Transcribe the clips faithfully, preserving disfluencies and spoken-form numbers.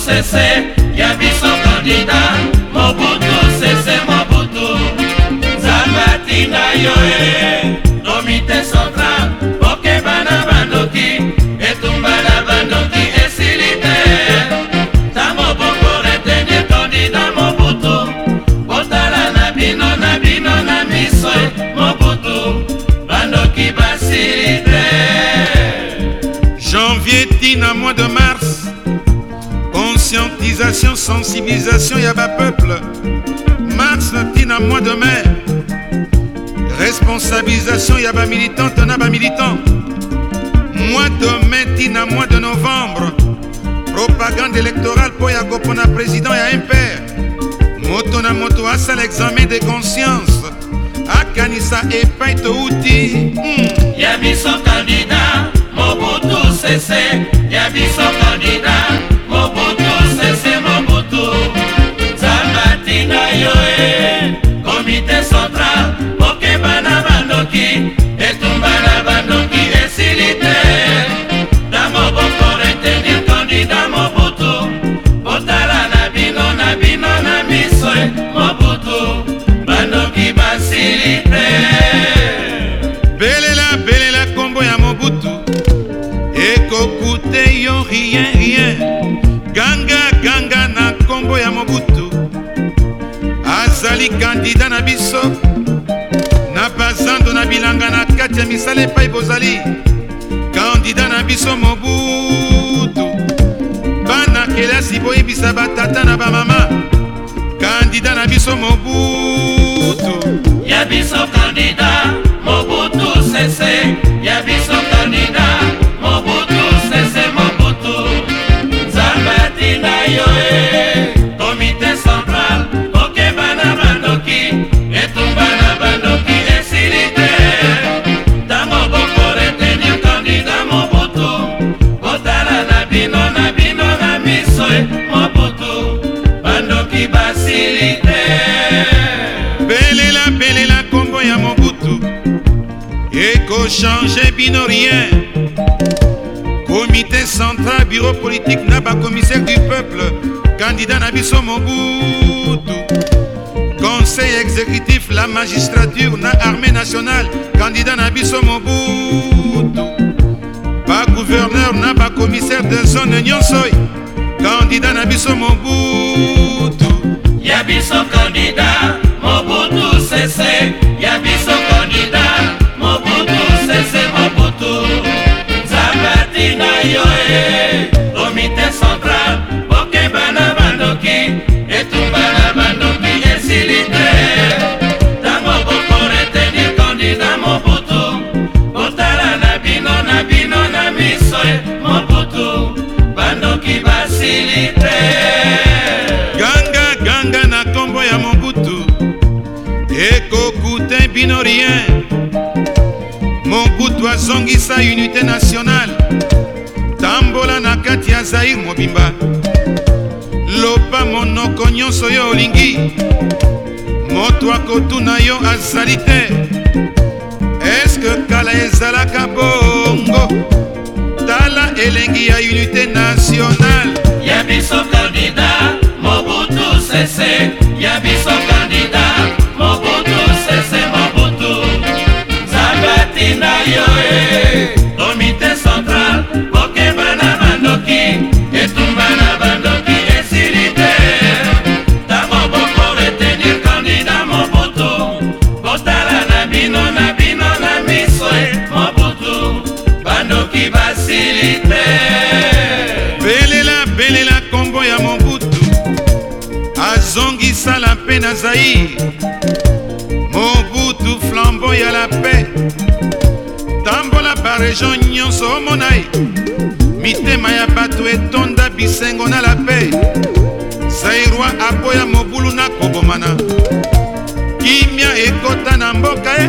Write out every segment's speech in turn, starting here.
sese ya biso candidat Mobutu sese Mobutu Zambati na yo e Comité central Poke bana bandoki Etumba na bandoki esilite Tamo boko retenir candidat Mobutu Botala na bino na bino na miso Mobutu Bandoki basilite. Janvier tina mois de mars, conscientisation, sensibilisation yaba peuple. Mars tina mois de mai, responsabilisation yaba militante naba militant. Mois de mai tina mois de novembre, propagande électorale pour yakopona président ya impère. Moto na moto asa l'examen de conscience. Akanisa epai to uti mm. Ya biso candidat Mobutu sese Ya biso candidat Mobutu sese Mobutu Zambati na yo e Comité central Poke bana bandoki Etumba na bandoki esilite Damo boko retenir candidat Mobutu Botala na bino na bino na miso Mobutu Bandoki basilite. Belela belela kombo ya Mobutu ekokute yo rien rien ganga ganga na kombo ya Mobutu azali kandida na biso na bazando na bilanga na kati ya misala epai bozali kandida na biso Mobutu bana kelasi boyebisa batata na bamama kandida na biso Mobutu. Ya biso candidat Mobutu sese Ya biso candidat Mobutu sese Mobutu Zambati na yo e Comité central Poke bana bandoki Etumba na bandoki esilite Tango boko retenir candidat Mobutu Botala na bino na bino na miso Mobutu Bandoki basilite. Belela belela kombo ya Mobutu eko changer bino rien. Comité central bureau politique na ba commissaire du peuple candidat na biso Mobutu. Conseil exécutif la magistrature na armée nationale candidat na biso Mobutu. Ba gouverneur na ba commissaire de zone nyonso candidat na biso Mobutu. Ya biso candidat Mobutu sese Ya biso candidat Mobutu sese Mobutu Zambati na yo e Comité central Poke bana bandoki Etumba na bandoki esilite Tango boko retenir candidat Mobutu Botala na bino na bino na miso Mobutu Bandoki basilite. Ganga ganga na kombo ya Mobutu ekokute bino rien. Mobutu azongisa unité nationale tambola na kati ya Zaire mobimba lopa monoko nyonso yo olingi moto akotuna yo azali te eske kala ezalaka bongo tala elengi ya unité nationale. Ya biso candidat Mobutu sese Ya biso candidat Mobutu sese Mobutu Zambati na yo e Comité central Poke bana bandoki Etumba na bandoki esilite Tango boko retenir candidat Mobutu Botala na bino na bino na miso Mobutu Bandoki basilite. Belela belela kombo ya Mobutu azongisa la paix na Zaire. Mobutu flambeau ya la paix tambola ba région nyonso omonai mitema ya bato etonda bisengo na la paix. Zairwa aboya mobulu na kobomana kimia ekota na mboka e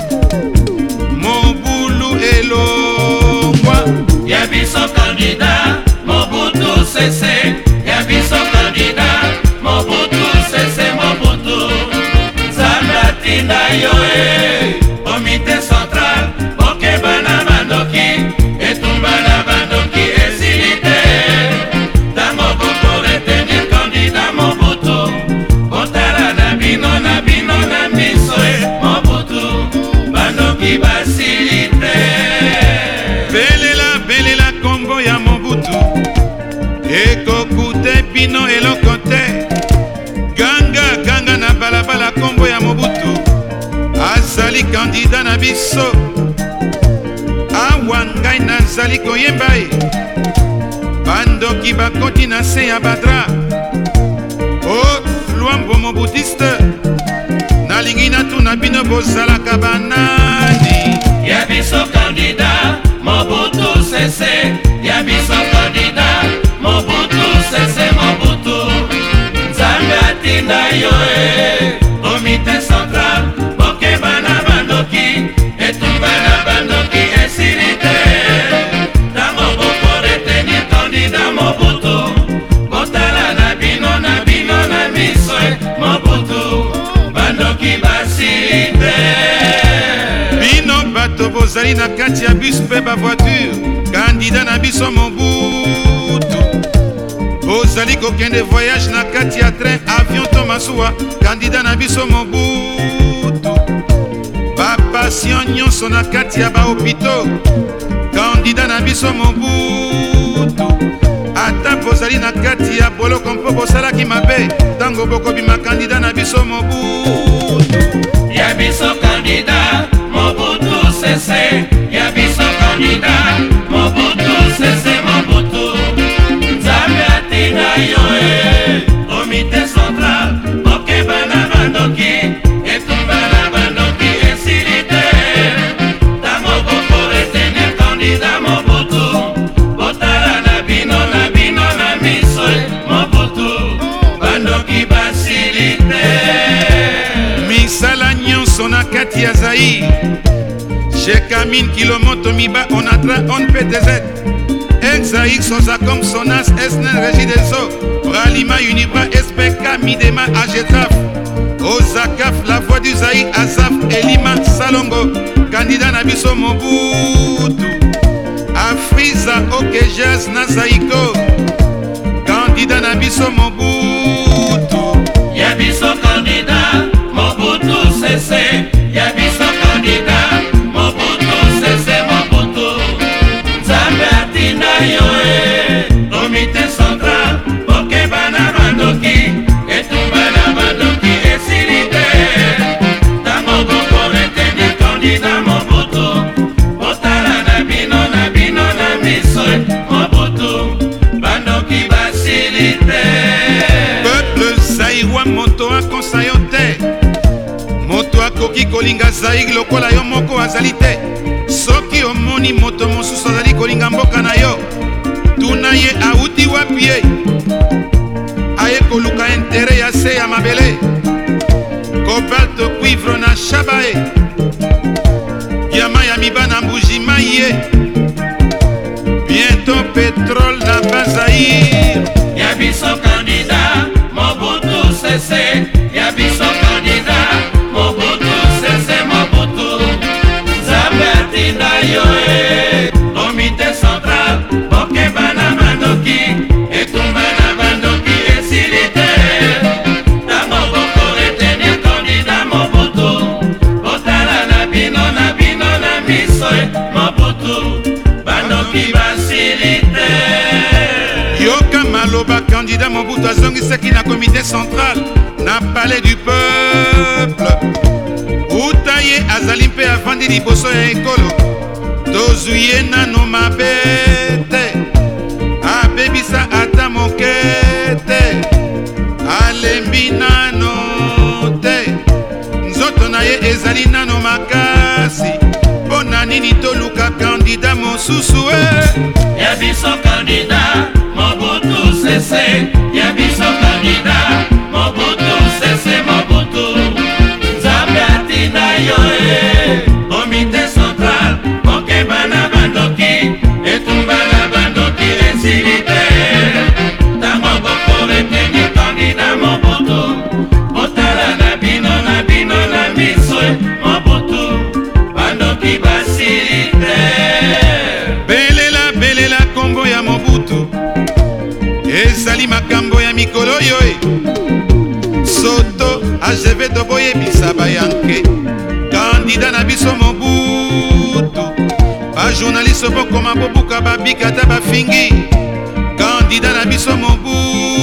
mobulu elongwa. Ya biso candidat Mobutu sese Ya biso candidat Mobutu sese Mobutu Zambati na yo e Comité central Poke bana bandoki Etumba na bandoki esilite Tango boko te bino eloko te. Ganga ganga na balabala kombo ya Mobutu azali kandida na biso. Awa ngai nazali koyemba ye bandoki bakoti na se ya badra. O lwambo mobutiste nalingi natuna bino bozalaka banani. Ya biso kandida Mobutu sese. Ya biso kandida Mobutu sese Mobutu. Nzambe atinda yo e komite central bokeba na bandoki etumba na bandoki esilite. Tango boko retenir kandida Mobutu botala na bino na bino na miso e Mobutu bandoki basilite. Bino bato bozali na kati ya bus mpe bavoiture kandida na biso Mobutu. Bozali kokende voyage na kati ya train avion to masuwa kandida na biso Mobutu. Bapatient nyonso na kati ya bahopito kandida na biso Mobutu. Ata bozali na kati ya boloko mpo bosalaki mabe ntango bokobima kandida na biso Mobutu. Ya biso kandida Mobutu sese. Ya biso kandida Mobutu sese Mobutu. Nzambe atinda yo e komite central bokeba na bandoki etumba na bandoki esilite. Tango boko retenir kandida Mobutu botala na bino na bino na miso e Mobutu bandoki basilite. Misala nyonso na kati ya Zaïre Chekamin kilomoto miba on atra on P T Z Exaïk Sozacom Sonas Esnen Régie des eaux Ralima Unibra S P K Midema Agetraf Ozakaf la voix du Zaïre Azaf Elima Salongo candidat na biso Mobutu. Afriza Okejaz na Zaïko candidat na biso Mobutu. Ya biso candidat Mobutu sese. Ya biso candidat Mobutu sese Mobutu. Nzambe atinda yo e komite central bokeba na bandoki etumba na bandoki esilite. Tango boko retenir candidat Mobutu botala na bino na bino na miso Mobutu bandoki basilite. Peuple zaïrois moto akonsa yo te. Moto akoki kolinga Zaïre lokola yo moko azali te. Soki omoni moto mosusu azali kolinga mboka na yo tuna ye auti wapi ye. Aye koluka intere ya se ya mabele kobalto cuivre na shaba ye. Diama ya mibana mbujima ye. Bientôt pétrole na Bazaïre. Ya biso candidat Mobutu sese. Ya biso candidat Mobutu sese Mobutu. Nzambe atinda yo e komite central bokeba na bandoki etumba na bandoki esilite. Tango boko retenir candidat Mobutu botala na bino na bino na miso Mobutu bandoki basilite. Yoka maloba candidat Mobutu azongisaki na comité central na palais du peuple. Utaye azali mpe avandi liboso ya ekolo tozwi ye nano mabe te. Abebisa ata moke te. Alembi nano te. Nzoto na ye ezali nano makasi. Mpo na nini toluka kandida mosusu e. Ya biso candidat Mobutu sese. Ya biso candidat Mobutu sese Mobutu. Nzambe atinda yo e komite central bokeba na bandoki etumba na bandoki esilite. Tango boko retenir candidat Mobutu botala na bino na bino na miso Mobutu bandoki basilite. Belela belela kombo ya Mobutu ezali makambo ya mikolo yo e. Soto Azevedo boyebisa bayanke kandida na biso Mobutu. Bajournaliste bokoma bobuka babika ata bafingi kandida na biso Mobutu.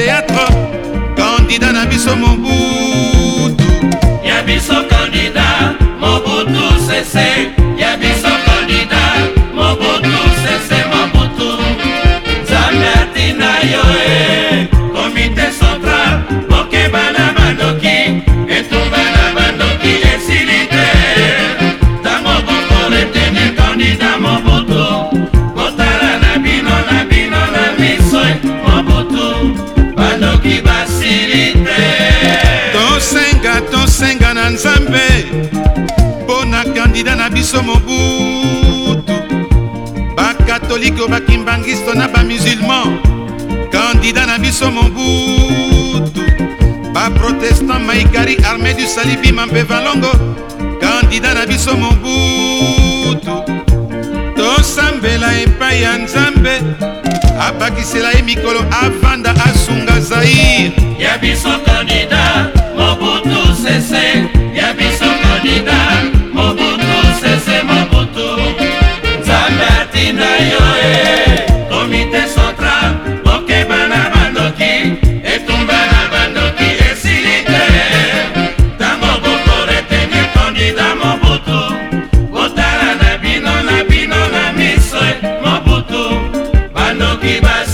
théâtre kandida na biso Mobutu. Ya biso candidat Mobutu sese, ya biso candidat Mobutu sese Mobutu. Nzambe atina yo e komite central mokeba na bandoki etumba na bandoki esili te. Tango bokoretenir candidat Mobutu, kotala na bino na bino na miso Mobutu, bandoki basili te. Tosenga tosenga na Nzambe mpo na kandida na biso Mobutu. Bakatolike bakimbangisto na bamusulman kandida na biso Mobutu. Baprotestant Maikari Armée du Salibi Mambe Valongo kandida na biso Mobutu. Tosambela epai ya Nzambe abakisela ye mikolo avanda asunga Zaire. Ya biso candidat Mobutu sese, ya biso candidat Mobutu sese Mobutu. Nzambe atina yo e komite central mokeba na bandoki etumba na bandoki esili te. Tango bokoretenir candidat Mobutu, kotala na bino na bino na miso Mobutu, bandoki basi